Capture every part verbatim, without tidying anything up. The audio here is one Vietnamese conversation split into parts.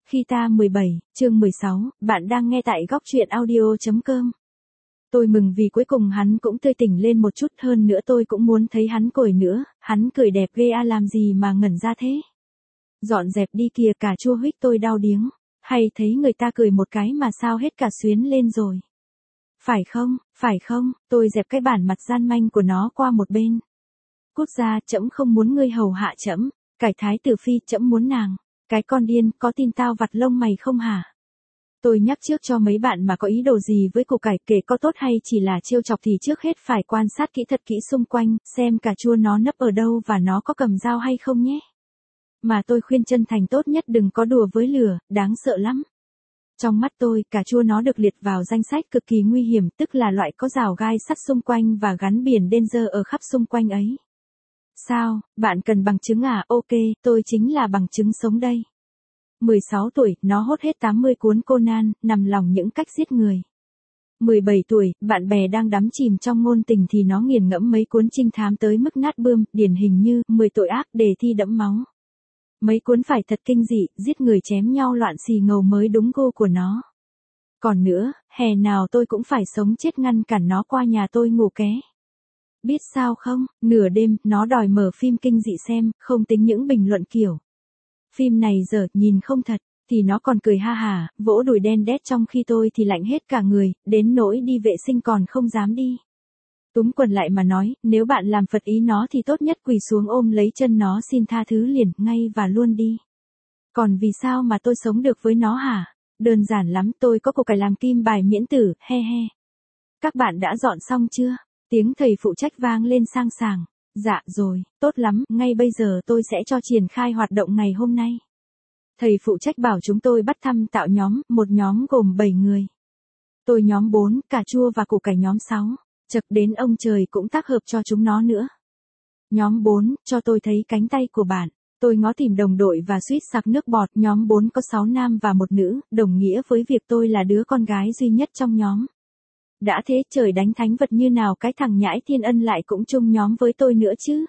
Khi ta mười bảy, chương mười sáu, bạn đang nghe tại góc truyện audio.com. Tôi mừng vì cuối cùng hắn cũng tươi tỉnh lên một chút, hơn nữa tôi cũng muốn thấy hắn cười nữa, hắn cười đẹp ghê à, làm gì mà ngẩn ra thế. Dọn dẹp đi kìa, cà chua huých tôi đau điếng, hay thấy người ta cười một cái mà sao hết cả xuyến lên rồi. Phải không, phải không, tôi dẹp cái bản mặt gian manh của nó qua một bên. Cút ra, trẫm không muốn ngươi hầu hạ trẫm, cải thái tử phi, trẫm muốn nàng. Cái con điên, có tin tao vặt lông mày không hả? Tôi nhắc trước cho mấy bạn mà có ý đồ gì với củ cải, kể có tốt hay chỉ là trêu chọc thì trước hết phải quan sát kỹ thật kỹ xung quanh, xem cà chua nó nấp ở đâu và nó có cầm dao hay không nhé. Mà tôi khuyên chân thành tốt nhất đừng có đùa với lửa, đáng sợ lắm. Trong mắt tôi, cà chua nó được liệt vào danh sách cực kỳ nguy hiểm, tức là loại có rào gai sắt xung quanh và gắn biển danger ở khắp xung quanh ấy. Sao, bạn cần bằng chứng à? Ok, tôi chính là bằng chứng sống đây. mười sáu tuổi, nó hốt hết tám mươi cuốn Conan, nằm lòng những cách giết người. mười bảy tuổi, bạn bè đang đắm chìm trong ngôn tình thì nó nghiền ngẫm mấy cuốn trinh thám tới mức nát bươm, điển hình như mười tội ác, đề thi đẫm máu. Mấy cuốn phải thật kinh dị, giết người chém nhau loạn xì ngầu mới đúng gu của nó. Còn nữa, hè nào tôi cũng phải sống chết ngăn cản nó qua nhà tôi ngủ ké. Biết sao không, nửa đêm, nó đòi mở phim kinh dị xem, không tính những bình luận kiểu. Phim này dở, nhìn không thật, thì nó còn cười ha hả, vỗ đùi đen đét, trong khi tôi thì lạnh hết cả người, đến nỗi đi vệ sinh còn không dám đi. Túm quần lại mà nói, nếu bạn làm phật ý nó thì tốt nhất quỳ xuống ôm lấy chân nó xin tha thứ liền, ngay và luôn đi. Còn vì sao mà tôi sống được với nó hả? Đơn giản lắm, tôi có củ cải làm kim bài miễn tử, he he. Các bạn đã dọn xong chưa? Tiếng thầy phụ trách vang lên sang sảng. Dạ rồi, tốt lắm, ngay bây giờ tôi sẽ cho triển khai hoạt động ngày hôm nay. Thầy phụ trách bảo chúng tôi bắt thăm tạo nhóm, một nhóm gồm bảy người. Tôi nhóm bốn, cà chua và củ cải nhóm sáu. Chật đến ông trời cũng tác hợp cho chúng nó nữa. Nhóm bốn, cho tôi thấy cánh tay của bạn. Tôi ngó tìm đồng đội và suýt sặc nước bọt. Nhóm bốn có sáu nam và một nữ, đồng nghĩa với việc tôi là đứa con gái duy nhất trong nhóm. Đã thế trời đánh thánh vật như nào cái thằng nhãi Thiên Ân lại cũng chung nhóm với tôi nữa chứ.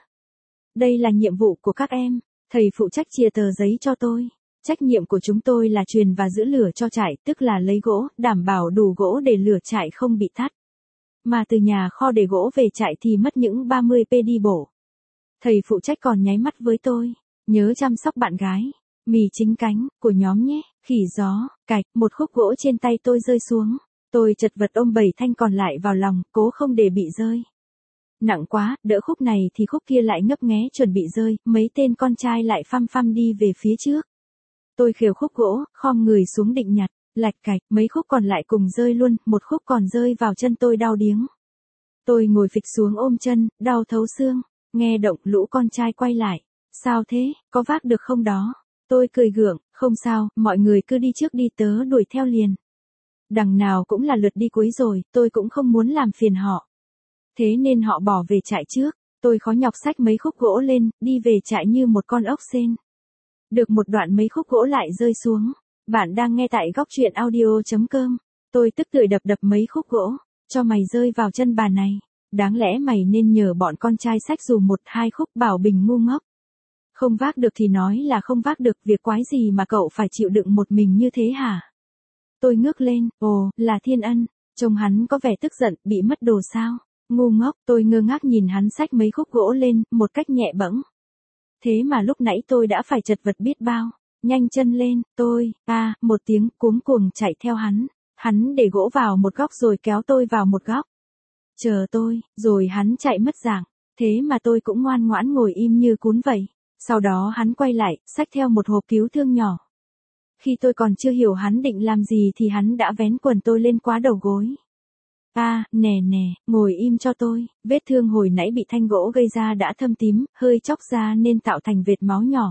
Đây là nhiệm vụ của các em. Thầy phụ trách chia tờ giấy cho tôi. Trách nhiệm của chúng tôi là truyền và giữ lửa cho trại, tức là lấy gỗ, đảm bảo đủ gỗ để lửa trại không bị tắt. Mà từ nhà kho để gỗ về trại thì mất những ba mươi pê đi bộ. Thầy phụ trách còn nháy mắt với tôi. Nhớ chăm sóc bạn gái. Mì chính cánh, của nhóm nhé. Khỉ gió, cạch, một khúc gỗ trên tay tôi rơi xuống. Tôi chật vật ôm bảy thanh còn lại vào lòng, cố không để bị rơi. Nặng quá, đỡ khúc này thì khúc kia lại ngấp nghé chuẩn bị rơi, mấy tên con trai lại phăm phăm đi về phía trước. Tôi khều khúc gỗ, khom người xuống định nhặt, lạch cạch, mấy khúc còn lại cùng rơi luôn, một khúc còn rơi vào chân tôi đau điếng. Tôi ngồi phịch xuống ôm chân, đau thấu xương, nghe động lũ con trai quay lại. Sao thế, có vác được không đó? Tôi cười gượng, không sao, mọi người cứ đi trước đi, tớ đuổi theo liền. Đằng nào cũng là lượt đi cuối rồi, tôi cũng không muốn làm phiền họ. Thế nên họ bỏ về trại trước, tôi khó nhọc xách mấy khúc gỗ lên, đi về trại như một con ốc sên. Được một đoạn mấy khúc gỗ lại rơi xuống. Bạn đang nghe tại góc truyện audio.com. Tôi tức tưởi đập đập mấy khúc gỗ, cho mày rơi vào chân bà này. Đáng lẽ mày nên nhờ bọn con trai xách dù một hai khúc, bảo bình ngu ngốc. Không vác được thì nói là không vác được, việc quái gì mà cậu phải chịu đựng một mình như thế hả? Tôi ngước lên, ồ, là Thiên Ân, trông hắn có vẻ tức giận, bị mất đồ sao? Ngu ngốc, tôi ngơ ngác nhìn hắn xách mấy khúc gỗ lên, một cách nhẹ bẫng. Thế mà lúc nãy tôi đã phải chật vật biết bao. Nhanh chân lên, tôi, a, à, một tiếng, cuống cuồng chạy theo hắn. Hắn để gỗ vào một góc rồi kéo tôi vào một góc. Chờ tôi, rồi hắn chạy mất dạng. Thế mà tôi cũng ngoan ngoãn ngồi im như cún vậy. Sau đó hắn quay lại, xách theo một hộp cứu thương nhỏ. Khi tôi còn chưa hiểu hắn định làm gì thì hắn đã vén quần tôi lên quá đầu gối. A, à, nè nè, ngồi im cho tôi, vết thương hồi nãy bị thanh gỗ gây ra đã thâm tím, hơi chóc ra nên tạo thành vệt máu nhỏ.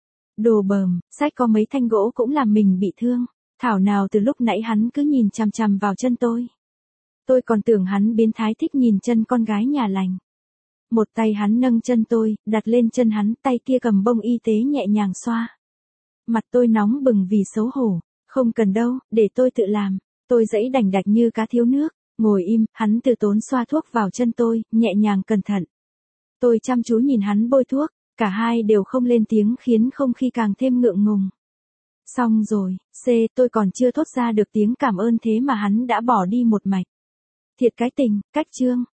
Đồ bờm, sách có mấy thanh gỗ cũng làm mình bị thương, thảo nào từ lúc nãy hắn cứ nhìn chằm chằm vào chân tôi. Tôi còn tưởng hắn biến thái thích nhìn chân con gái nhà lành. Một tay hắn nâng chân tôi, đặt lên chân hắn, tay kia cầm bông y tế nhẹ nhàng xoa. Mặt tôi nóng bừng vì xấu hổ, không cần đâu, để tôi tự làm. Tôi giãy đành đạch như cá thiếu nước, ngồi im, hắn từ tốn xoa thuốc vào chân tôi, nhẹ nhàng cẩn thận. Tôi chăm chú nhìn hắn bôi thuốc, cả hai đều không lên tiếng khiến không khí càng thêm ngượng ngùng. Xong rồi, C, tôi còn chưa thốt ra được tiếng cảm ơn thế mà hắn đã bỏ đi một mạch. Thiệt cái tình, cách chương.